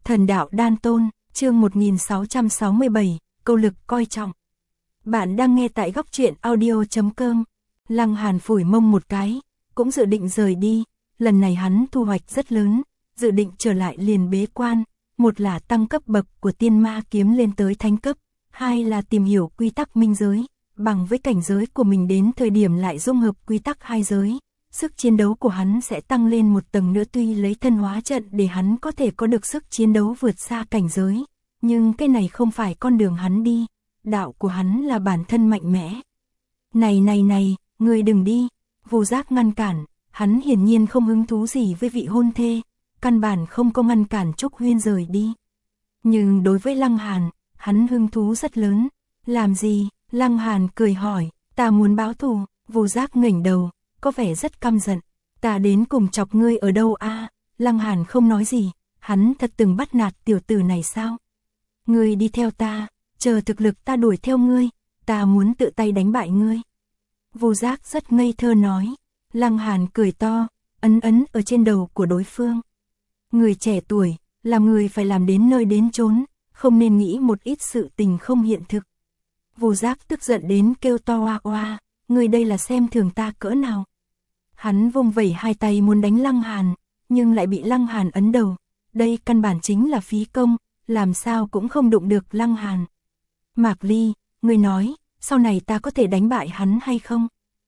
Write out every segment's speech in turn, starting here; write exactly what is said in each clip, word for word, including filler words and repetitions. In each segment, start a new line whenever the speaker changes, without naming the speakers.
Thần đạo đan tôn, chương một nghìn sáu trăm sáu mươi bảy, câu lực coi trọng. Bạn đang nghe tại góc truyện audio chấm com. Lăng Hàn phủi mông một cái, cũng dự định rời đi, lần này hắn thu hoạch rất lớn, dự định trở lại liền bế quan, một là tăng cấp bậc của tiên ma kiếm lên tới thánh cấp, hai là tìm hiểu quy tắc minh giới, bằng với cảnh giới của mình đến thời điểm lại dung hợp quy tắc hai giới. Sức chiến đấu của hắn sẽ tăng lên một tầng nữa, tuy lấy thân hóa trận để hắn có thể có được sức chiến đấu vượt xa cảnh giới, nhưng cái này không phải con đường hắn đi, đạo của hắn là bản thân mạnh mẽ. Này này này, ngươi đừng đi, Vô Giác ngăn cản, hắn hiển nhiên không hứng thú gì với vị hôn thê, căn bản không có ngăn cản Trúc Huyên rời đi. Nhưng đối với Lăng Hàn, hắn hứng thú rất lớn. Làm gì? Lăng Hàn cười hỏi, ta muốn báo thù. Vô Giác ngẩng đầu, có vẻ rất căm giận. Ta đến cùng chọc ngươi ở đâu a? À? Lăng Hàn không nói gì, hắn thật từng bắt nạt tiểu tử này sao? Ngươi đi theo ta, chờ thực lực ta đuổi theo ngươi, ta muốn tự tay đánh bại ngươi. Vô Giác rất ngây thơ nói. Lăng Hàn cười to, ấn ấn ở trên đầu của đối phương. Người trẻ tuổi, làm người phải làm đến nơi đến chốn, không nên nghĩ một ít sự tình không hiện thực. Vô Giác tức giận đến kêu to oa oa, người đây là xem thường ta cỡ nào. Hắn vung vẩy hai tay muốn đánh Lăng Hàn, nhưng lại bị Lăng Hàn ấn đầu. Đây căn bản chính là phí công, làm sao cũng không đụng được Lăng Hàn. Mạc Ly, người nói, sau này ta có thể đánh bại hắn hay không?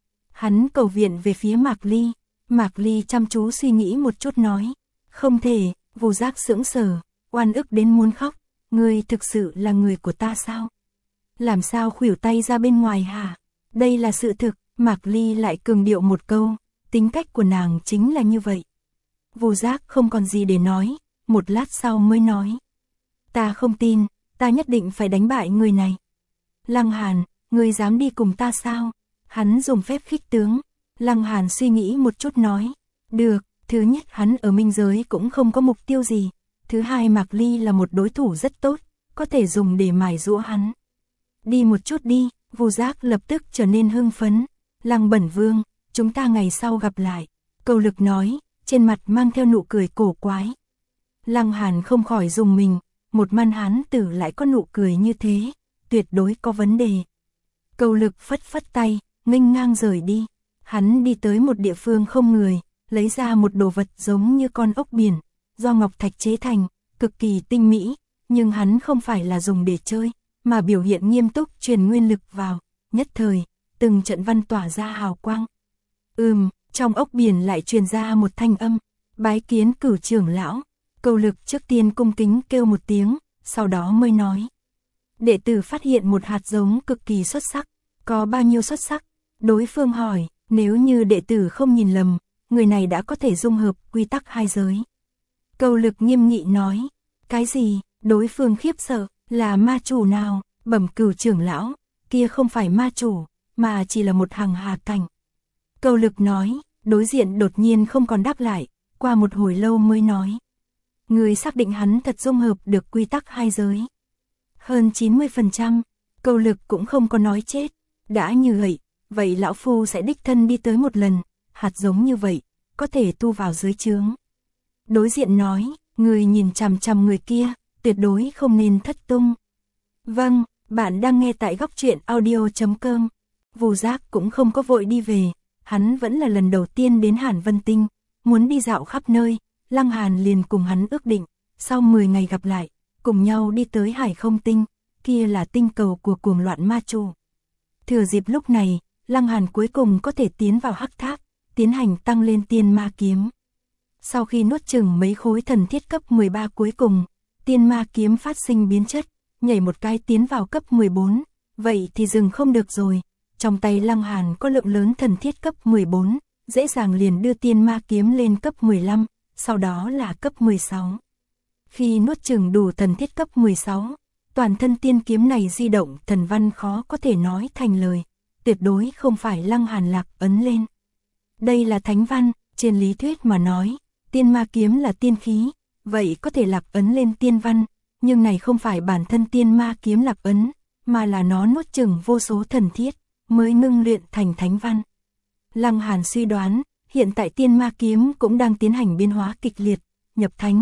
Hắn cầu viện về phía Mạc Ly. Mạc Ly chăm chú suy nghĩ một chút nói, không thể. Vô Giác sững sờ, oan ức đến muốn khóc. Ngươi thực sự là người của ta sao? Làm sao khuỷu tay ra bên ngoài hả? Đây là sự thực. Mạc Ly lại cường điệu một câu, tính cách của nàng chính là như vậy. Vô Giác không còn gì để nói, một lát sau mới nói, ta không tin, ta nhất định phải đánh bại người này. Lăng Hàn, ngươi dám đi cùng ta sao? Hắn dùng phép khích tướng. Lăng Hàn suy nghĩ một chút nói, được. Thứ nhất, hắn ở minh giới cũng không có mục tiêu gì. Thứ hai, Mạc Ly là một đối thủ rất tốt, có thể dùng để mài giũa hắn. Đi một chút đi. Vô Giác lập tức trở nên hưng phấn. Lăng Bẩn Vương, chúng ta ngày sau gặp lại. Câu lực nói, trên mặt mang theo nụ cười cổ quái. Lăng Hàn không khỏi dùng mình, một man hán tử lại có nụ cười như thế, tuyệt đối có vấn đề. Câu lực phất phất tay, nghênh ngang rời đi. Hắn đi tới một địa phương không người, lấy ra một đồ vật giống như con ốc biển, do ngọc thạch chế thành, cực kỳ tinh mỹ, nhưng hắn không phải là dùng để chơi, mà biểu hiện nghiêm túc truyền nguyên lực vào, nhất thời, từng trận văn tỏa ra hào quang. Ừm, trong ốc biển lại truyền ra một thanh âm, bái kiến Cửu trưởng lão. Câu lực trước tiên cung kính kêu một tiếng, sau đó mới nói. Đệ tử phát hiện một hạt giống cực kỳ xuất sắc, có bao nhiêu xuất sắc? Đối phương hỏi, nếu như đệ tử không nhìn lầm, người này đã có thể dung hợp quy tắc hai giới. Câu lực nghiêm nghị nói, cái gì? Đối phương khiếp sợ, là ma chủ nào? Bẩm Cửu trưởng lão, kia không phải ma chủ, mà chỉ là một hằng hà cảnh. Câu lực nói, đối diện đột nhiên không còn đáp lại, qua một hồi lâu mới nói. Người xác định hắn thật dung hợp được quy tắc hai giới. Hơn chín mươi phần trăm, câu lực cũng không có nói chết. Đã như vậy, vậy lão phu sẽ đích thân đi tới một lần, hạt giống như vậy, có thể tu vào dưới trướng. Đối diện nói, người nhìn chằm chằm người kia, tuyệt đối không nên thất tung. Vâng, bạn đang nghe tại góc truyện audio chấm com. Vô Giác cũng không có vội đi về, hắn vẫn là lần đầu tiên đến Hàn Vân Tinh, muốn đi dạo khắp nơi. Lăng Hàn liền cùng hắn ước định, sau mười ngày gặp lại, cùng nhau đi tới Hải Không Tinh, kia là tinh cầu của cuồng loạn ma chủ. Thừa dịp lúc này, Lăng Hàn cuối cùng có thể tiến vào hắc tháp, tiến hành tăng lên tiên ma kiếm. Sau khi nuốt chừng mấy khối thần thiết cấp mười ba cuối cùng, tiên ma kiếm phát sinh biến chất, nhảy một cái tiến vào cấp mười bốn, vậy thì dừng không được rồi. Trong tay Lăng Hàn có lượng lớn thần thiết cấp mười bốn, dễ dàng liền đưa tiên ma kiếm lên cấp mười lăm, sau đó là cấp mười sáu. Khi nuốt chừng đủ thần thiết cấp mười sáu, toàn thân tiên kiếm này di động thần văn khó có thể nói thành lời, tuyệt đối không phải Lăng Hàn lạc ấn lên. Đây là thánh văn, trên lý thuyết mà nói, tiên ma kiếm là tiên khí, vậy có thể lạc ấn lên tiên văn, nhưng này không phải bản thân tiên ma kiếm lạc ấn, mà là nó nuốt chừng vô số thần thiết, mới ngưng luyện thành thánh văn. Lăng Hàn suy đoán, hiện tại tiên ma kiếm cũng đang tiến hành biến hóa kịch liệt, nhập thánh,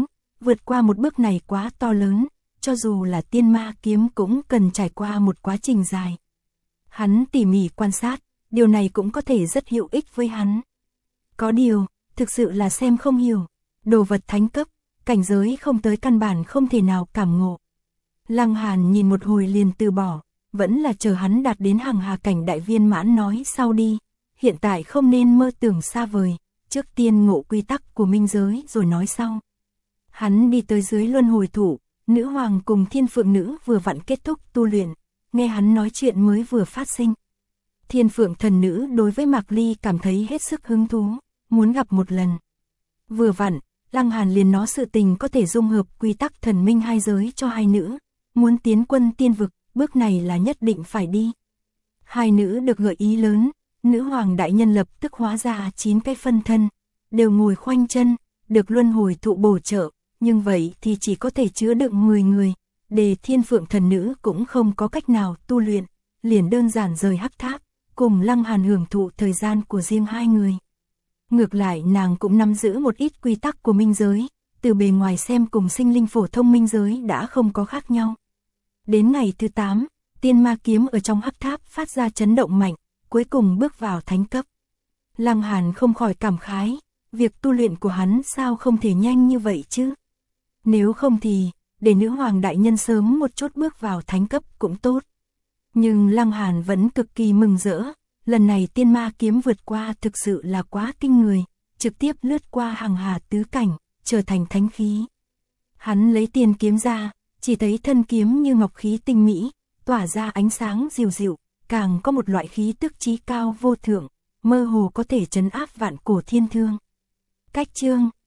vượt qua một bước này quá to lớn, cho dù là tiên ma kiếm cũng cần trải qua một quá trình dài. Hắn tỉ mỉ quan sát, điều này cũng có thể rất hữu ích với hắn. Có điều, thực sự là xem không hiểu, đồ vật thánh cấp, cảnh giới không tới căn bản không thể nào cảm ngộ. Lăng Hàn nhìn một hồi liền từ bỏ, vẫn là chờ hắn đạt đến hằng hà cảnh đại viên mãn nói sau đi, hiện tại không nên mơ tưởng xa vời, trước tiên ngộ quy tắc của minh giới rồi nói sau. Hắn đi tới dưới luân hồi thủ, nữ hoàng cùng thiên phượng nữ vừa vặn kết thúc tu luyện, nghe hắn nói chuyện mới vừa phát sinh. Thiên phượng thần nữ đối với Mạc Ly cảm thấy hết sức hứng thú, muốn gặp một lần. Vừa vặn, Lăng Hàn liền nói sự tình có thể dung hợp quy tắc thần minh hai giới cho hai nữ, muốn tiến quân tiên vực, bước này là nhất định phải đi. Hai nữ được gợi ý lớn, nữ hoàng đại nhân lập tức hóa ra chín cái phân thân, đều ngồi khoanh chân, được luân hồi thụ bổ trợ, nhưng vậy thì chỉ có thể chứa đựng mười người, để thiên phượng thần nữ cũng không có cách nào tu luyện, liền đơn giản rời hắc tháp, cùng Lăng Hàn hưởng thụ thời gian của riêng hai người. Ngược lại nàng cũng nắm giữ một ít quy tắc của minh giới, từ bề ngoài xem cùng sinh linh phổ thông minh giới đã không có khác nhau. Đến ngày thứ tám, tiên ma kiếm ở trong hắc tháp phát ra chấn động mạnh, cuối cùng bước vào thánh cấp. Lăng Hàn không khỏi cảm khái, việc tu luyện của hắn sao không thể nhanh như vậy chứ? Nếu không thì, để nữ hoàng đại nhân sớm một chút bước vào thánh cấp cũng tốt. Nhưng Lăng Hàn vẫn cực kỳ mừng rỡ, lần này tiên ma kiếm vượt qua thực sự là quá kinh người, trực tiếp lướt qua hằng hà tứ cảnh, trở thành thánh khí. Hắn lấy tiên kiếm ra, chỉ thấy thân kiếm như ngọc khí tinh mỹ, tỏa ra ánh sáng dịu dịu, càng có một loại khí tức chí cao vô thượng, mơ hồ có thể trấn áp vạn cổ thiên thương. Cách chương